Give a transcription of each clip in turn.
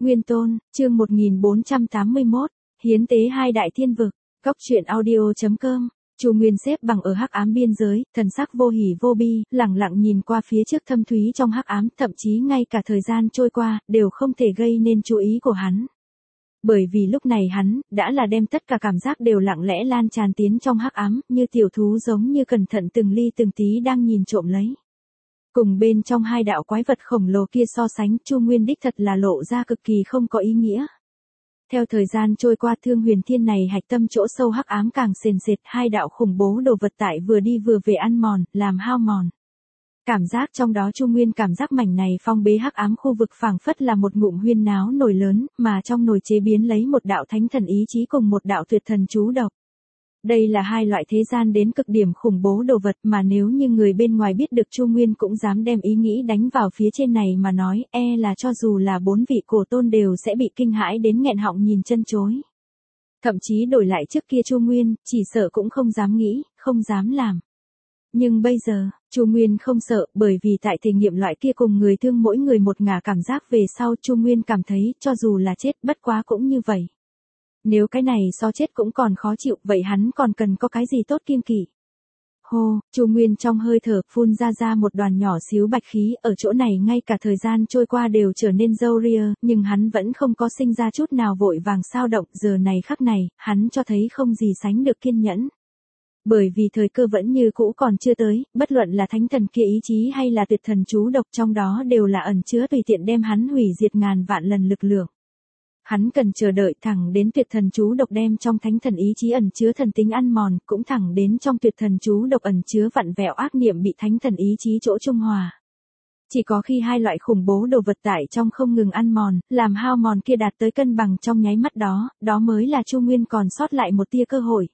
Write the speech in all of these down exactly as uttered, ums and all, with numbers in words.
Nguyên Tôn, chương một nghìn bốn trăm tám mươi mốt, hiến tế hai đại thiên vực, góc truyện audio.com. Chu Nguyên xếp bằng ở hắc ám biên giới, thần sắc vô hỉ vô bi, lẳng lặng nhìn qua phía trước thâm thúy trong hắc ám, thậm chí ngay cả thời gian trôi qua, đều không thể gây nên chú ý của hắn. Bởi vì lúc này hắn, đã là đem tất cả cảm giác đều lặng lẽ lan tràn tiến trong hắc ám, như tiểu thú giống như cẩn thận từng ly từng tí đang nhìn trộm lấy. Cùng bên trong hai đạo quái vật khổng lồ kia so sánh, Chu Nguyên đích thật là lộ ra cực kỳ không có ý nghĩa. Theo thời gian trôi qua, Thương Huyền Thiên này hạch tâm chỗ sâu hắc ám càng sền sệt, hai đạo khủng bố đồ vật tại vừa đi vừa về ăn mòn, làm hao mòn. Cảm giác trong đó Chu Nguyên cảm giác mảnh này phong bế hắc ám khu vực phảng phất là một ngụm huyên náo nồi lớn, mà trong nồi chế biến lấy một đạo thánh thần ý chí cùng một đạo tuyệt thần chú độc. Đây là hai loại thế gian đến cực điểm khủng bố đồ vật mà nếu như người bên ngoài biết được Chu Nguyên cũng dám đem ý nghĩ đánh vào phía trên này mà nói, e là cho dù là bốn vị cổ tôn đều sẽ bị kinh hãi đến nghẹn họng nhìn chân chối. Thậm chí đổi lại trước kia Chu Nguyên, chỉ sợ cũng không dám nghĩ, không dám làm. Nhưng bây giờ, Chu Nguyên không sợ, bởi vì tại thể nghiệm loại kia cùng người thương mỗi người một ngả cảm giác về sau, Chu Nguyên cảm thấy cho dù là chết bất quá cũng như vậy. Nếu cái này so chết cũng còn khó chịu, vậy hắn còn cần có cái gì tốt kiêng kỵ. Hô, Chu Nguyên trong hơi thở phun ra ra một đoàn nhỏ xíu bạch khí, ở chỗ này ngay cả thời gian trôi qua đều trở nên râu ria, nhưng hắn vẫn không có sinh ra chút nào vội vàng sao động, giờ này khắc này, hắn cho thấy không gì sánh được kiên nhẫn. Bởi vì thời cơ vẫn như cũ còn chưa tới, bất luận là thánh thần kia ý chí hay là tuyệt thần chú độc trong đó đều là ẩn chứa tùy tiện đem hắn hủy diệt ngàn vạn lần lực lượng. Hắn cần chờ đợi thẳng đến tuyệt thần chú độc đem trong thánh thần ý chí ẩn chứa thần tính ăn mòn, cũng thẳng đến trong tuyệt thần chú độc ẩn chứa vặn vẹo ác niệm bị thánh thần ý chí chỗ trung hòa. Chỉ có khi hai loại khủng bố đồ vật tại trong không ngừng ăn mòn, làm hao mòn kia đạt tới cân bằng trong nháy mắt đó, đó mới là Chu Nguyên còn sót lại một tia cơ hội.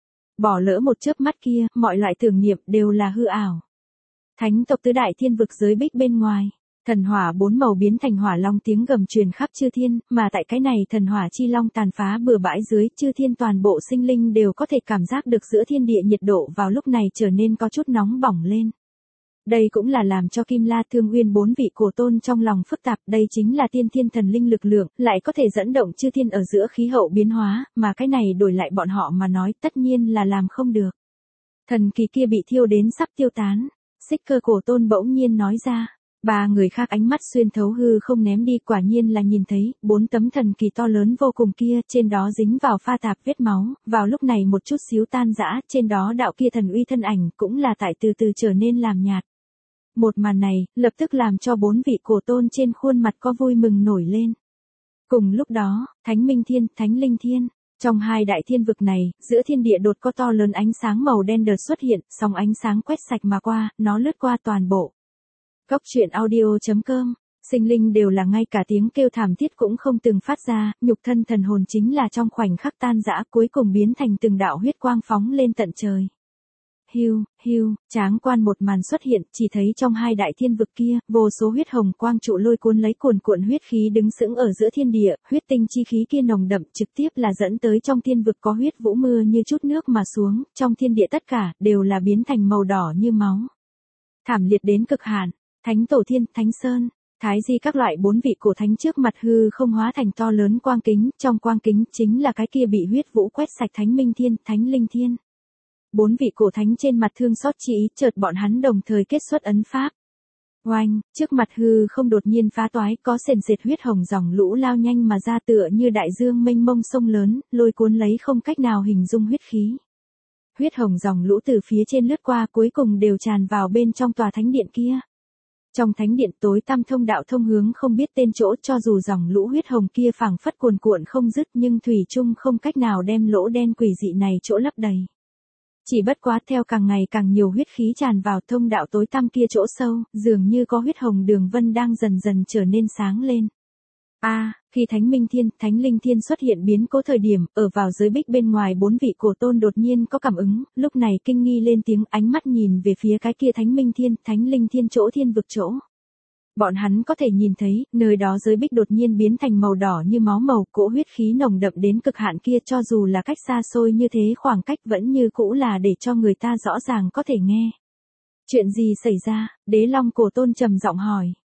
Bỏ lỡ một chớp mắt kia, mọi loại tưởng niệm đều là hư ảo. Thánh tộc tứ đại thiên vực giới bích bên ngoài. Thần hỏa bốn màu biến thành hỏa long tiếng gầm truyền khắp chư thiên, mà tại cái này thần hỏa chi long tàn phá bừa bãi dưới, chư thiên toàn bộ sinh linh đều có thể cảm giác được giữa thiên địa nhiệt độ vào lúc này trở nên có chút nóng bỏng lên. Đây cũng là làm cho Kim La Thương Uyên bốn vị cổ tôn trong lòng phức tạp, đây chính là tiên thiên thần linh lực lượng, lại có thể dẫn động chư thiên ở giữa khí hậu biến hóa, mà cái này đổi lại bọn họ mà nói tất nhiên là làm không được. Thần kỳ kia bị thiêu đến sắp tiêu tán, Xích Cơ cổ tôn bỗng nhiên nói ra. Ba người khác ánh mắt xuyên thấu hư không ném đi, quả nhiên là nhìn thấy, bốn tấm thần kỳ to lớn vô cùng kia, trên đó dính vào pha tạp vết máu, vào lúc này một chút xíu tan rã, trên đó đạo kia thần uy thân ảnh, cũng là tại từ từ trở nên làm nhạt. Một màn này, lập tức làm cho bốn vị cổ tôn trên khuôn mặt có vui mừng nổi lên. Cùng lúc đó, Thánh Minh Thiên, Thánh Linh Thiên, trong hai đại thiên vực này, giữa thiên địa đột có to lớn ánh sáng màu đen đợt xuất hiện, sóng ánh sáng quét sạch mà qua, nó lướt qua toàn bộ. Góc truyện audio.com, sinh linh đều là ngay cả tiếng kêu thảm thiết cũng không từng phát ra, nhục thân thần hồn chính là trong khoảnh khắc tan rã cuối cùng biến thành từng đạo huyết quang phóng lên tận trời. Hiu, hiu, tráng quan một màn xuất hiện, chỉ thấy trong hai đại thiên vực kia, vô số huyết hồng quang trụ lôi cuốn lấy cuồn cuộn huyết khí đứng sững ở giữa thiên địa, huyết tinh chi khí kia nồng đậm trực tiếp là dẫn tới trong thiên vực có huyết vũ mưa như chút nước mà xuống, trong thiên địa tất cả đều là biến thành màu đỏ như máu. Thảm liệt đến cực hạn. Thánh Tổ Thiên, Thánh Sơn, Thái Di các loại bốn vị cổ thánh trước mặt hư không hóa thành to lớn quang kính, trong quang kính chính là cái kia bị huyết vũ quét sạch Thánh Minh Thiên, Thánh Linh Thiên. Bốn vị cổ thánh trên mặt thương xót chi ý, chợt bọn hắn đồng thời kết xuất ấn pháp. Oanh, trước mặt hư không đột nhiên phá toái, có sền sệt huyết hồng dòng lũ lao nhanh mà ra tựa như đại dương mênh mông sông lớn, lôi cuốn lấy không cách nào hình dung huyết khí. Huyết hồng dòng lũ từ phía trên lướt qua cuối cùng đều tràn vào bên trong tòa thánh điện kia. Trong thánh điện tối tăm thông đạo thông hướng không biết tên chỗ, cho dù dòng lũ huyết hồng kia phảng phất cuồn cuộn không dứt nhưng thủy chung không cách nào đem lỗ đen quỷ dị này chỗ lấp đầy. Chỉ bất quá theo càng ngày càng nhiều huyết khí tràn vào thông đạo tối tăm kia chỗ sâu, dường như có huyết hồng đường vân đang dần dần trở nên sáng lên. A, à, khi Thánh Minh Thiên, Thánh Linh Thiên xuất hiện biến cố thời điểm, ở vào giới bích bên ngoài bốn vị cổ tôn đột nhiên có cảm ứng, lúc này kinh nghi lên tiếng, ánh mắt nhìn về phía cái kia Thánh Minh Thiên, Thánh Linh Thiên chỗ thiên vực chỗ. Bọn hắn có thể nhìn thấy, nơi đó giới bích đột nhiên biến thành màu đỏ như máu màu, cỗ huyết khí nồng đậm đến cực hạn kia, cho dù là cách xa xôi như thế khoảng cách vẫn như cũ là để cho người ta rõ ràng có thể nghe. Chuyện gì xảy ra? Đế Long cổ tôn trầm giọng hỏi.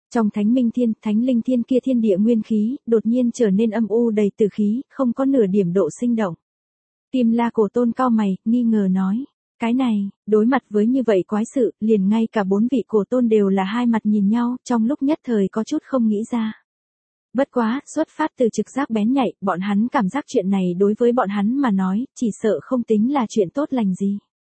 Trong Thánh Minh Thiên, Thánh Linh Thiên kia thiên địa nguyên khí, đột nhiên trở nên âm u đầy tử khí, không có nửa điểm độ sinh động. Kim La Cổ Tôn cau mày, nghi ngờ nói. Cái này, đối mặt với như vậy quái sự, liền ngay cả bốn vị cổ tôn đều là hai mặt nhìn nhau, trong lúc nhất thời có chút không nghĩ ra. Bất quá, xuất phát từ trực giác bén nhạy, bọn hắn cảm giác chuyện này đối với bọn hắn mà nói, chỉ sợ không tính là chuyện tốt lành gì.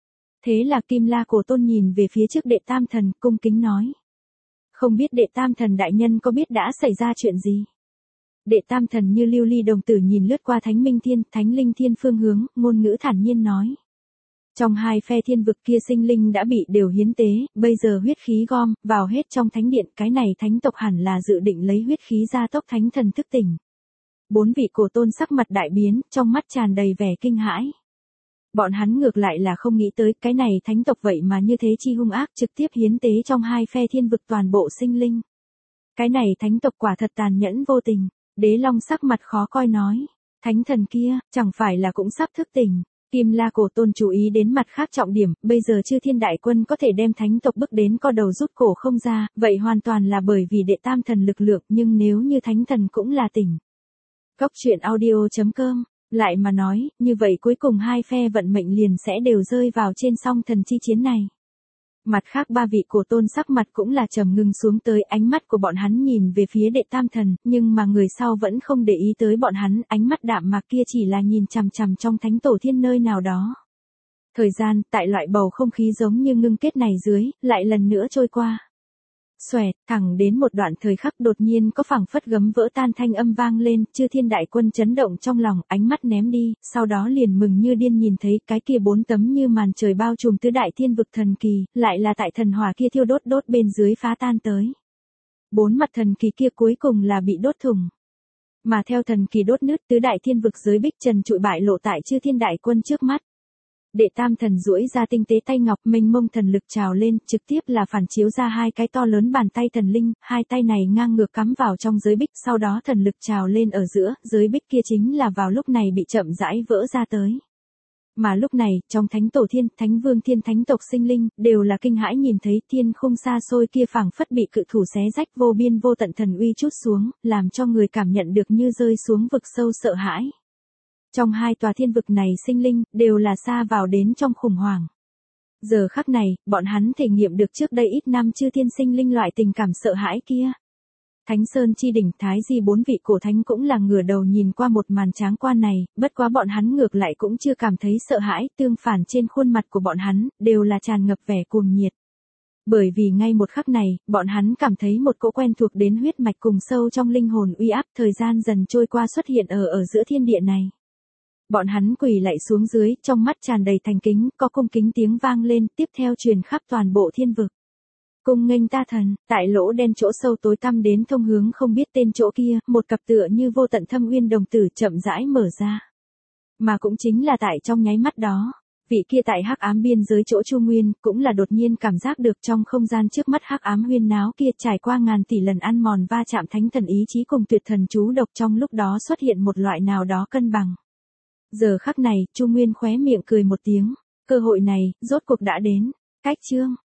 Thế là Kim La Cổ Tôn nhìn về phía trước Đệ Tam Thần, cung kính nói. Không biết Đệ Tam Thần đại nhân có biết đã xảy ra chuyện gì? Đệ Tam Thần như lưu ly đồng tử nhìn lướt qua Thánh Minh Thiên, Thánh Linh Thiên phương hướng, ngôn ngữ thản nhiên nói. Trong hai phe thiên vực kia sinh linh đã bị đều hiến tế, bây giờ huyết khí gom, vào hết trong thánh điện, cái này thánh tộc hẳn là dự định lấy huyết khí ra tốc thánh thần thức tỉnh. Bốn vị cổ tôn sắc mặt đại biến, trong mắt tràn đầy vẻ kinh hãi. Bọn hắn ngược lại là không nghĩ tới cái này thánh tộc vậy mà như thế chi hung ác trực tiếp hiến tế trong hai phe thiên vực toàn bộ sinh linh. Cái này thánh tộc quả thật tàn nhẫn vô tình, Đế Long sắc mặt khó coi nói. Thánh thần kia, chẳng phải là cũng sắp thức tỉnh. Kim La Cổ Tôn chú ý đến mặt khác trọng điểm, bây giờ Chư Thiên Đại Quân có thể đem thánh tộc bước đến co đầu rút cổ không ra, vậy hoàn toàn là bởi vì Đệ Tam Thần lực lượng, nhưng nếu như thánh thần cũng là tỉnh. Cốc truyện audio chấm com, lại mà nói, như vậy cuối cùng hai phe vận mệnh liền sẽ đều rơi vào trên song thần chi chiến này. Mặt khác ba vị cổ tôn sắc mặt cũng là trầm ngưng xuống tới, ánh mắt của bọn hắn nhìn về phía Đệ Tam Thần, nhưng mà người sau vẫn không để ý tới bọn hắn, ánh mắt đạm mạc kia chỉ là nhìn chằm chằm trong thánh tổ thiên nơi nào đó. Thời gian, tại loại bầu không khí giống như ngưng kết này dưới, lại lần nữa trôi qua. Xoẹt, thẳng đến một đoạn thời khắc đột nhiên có phảng phất gấm vỡ tan thanh âm vang lên, Chư Thiên Đại Quân chấn động trong lòng, ánh mắt ném đi, sau đó liền mừng như điên nhìn thấy cái kia bốn tấm như màn trời bao trùm tứ đại thiên vực thần kỳ, lại là tại thần hỏa kia thiêu đốt đốt bên dưới phá tan tới. Bốn mặt thần kỳ kia cuối cùng là bị đốt thủng. Mà theo thần kỳ đốt nứt, tứ đại thiên vực giới bích trần trụi bại lộ tại Chư Thiên Đại Quân trước mắt. Đệ Tam Thần duỗi ra tinh tế tay ngọc, mênh mông thần lực trào lên, trực tiếp là phản chiếu ra hai cái to lớn bàn tay thần linh, hai tay này ngang ngược cắm vào trong giới bích, sau đó thần lực trào lên ở giữa, giới bích kia chính là vào lúc này bị chậm rãi vỡ ra tới. Mà lúc này, trong Thánh Tổ Thiên, Thánh Vương Thiên Thánh tộc sinh linh, đều là kinh hãi nhìn thấy thiên khung xa xôi kia phảng phất bị cự thủ xé rách vô biên vô tận thần uy trút xuống, làm cho người cảm nhận được như rơi xuống vực sâu sợ hãi. Trong hai tòa thiên vực này sinh linh, đều là xa vào đến trong khủng hoảng. Giờ khắc này, bọn hắn thể nghiệm được trước đây ít năm Chư Thiên sinh linh loại tình cảm sợ hãi kia. Thánh Sơn chi đỉnh Thái Di bốn vị cổ thánh cũng là ngửa đầu nhìn qua một màn tráng quan này, bất quá bọn hắn ngược lại cũng chưa cảm thấy sợ hãi, tương phản trên khuôn mặt của bọn hắn, đều là tràn ngập vẻ cuồng nhiệt. Bởi vì ngay một khắc này, bọn hắn cảm thấy một cỗ quen thuộc đến huyết mạch cùng sâu trong linh hồn uy áp thời gian dần trôi qua xuất hiện ở ở giữa thiên địa này. Bọn hắn quỳ lạy xuống dưới, trong mắt tràn đầy thành kính, có cung kính tiếng vang lên, tiếp theo truyền khắp toàn bộ thiên vực. Cung nghênh ta thần, tại lỗ đen chỗ sâu tối tăm đến thông hướng không biết tên chỗ kia, một cặp tựa như vô tận thâm uyên đồng tử chậm rãi mở ra. Mà cũng chính là tại trong nháy mắt đó, vị kia tại hắc ám biên giới chỗ Chu Nguyên, cũng là đột nhiên cảm giác được trong không gian trước mắt hắc ám huyên náo kia trải qua ngàn tỷ lần ăn mòn va chạm thánh thần ý chí cùng tuyệt thần chú độc, trong lúc đó xuất hiện một loại nào đó cân bằng. Giờ khắc này, Chu Nguyên khóe miệng cười một tiếng, cơ hội này, rốt cuộc đã đến. Cách chương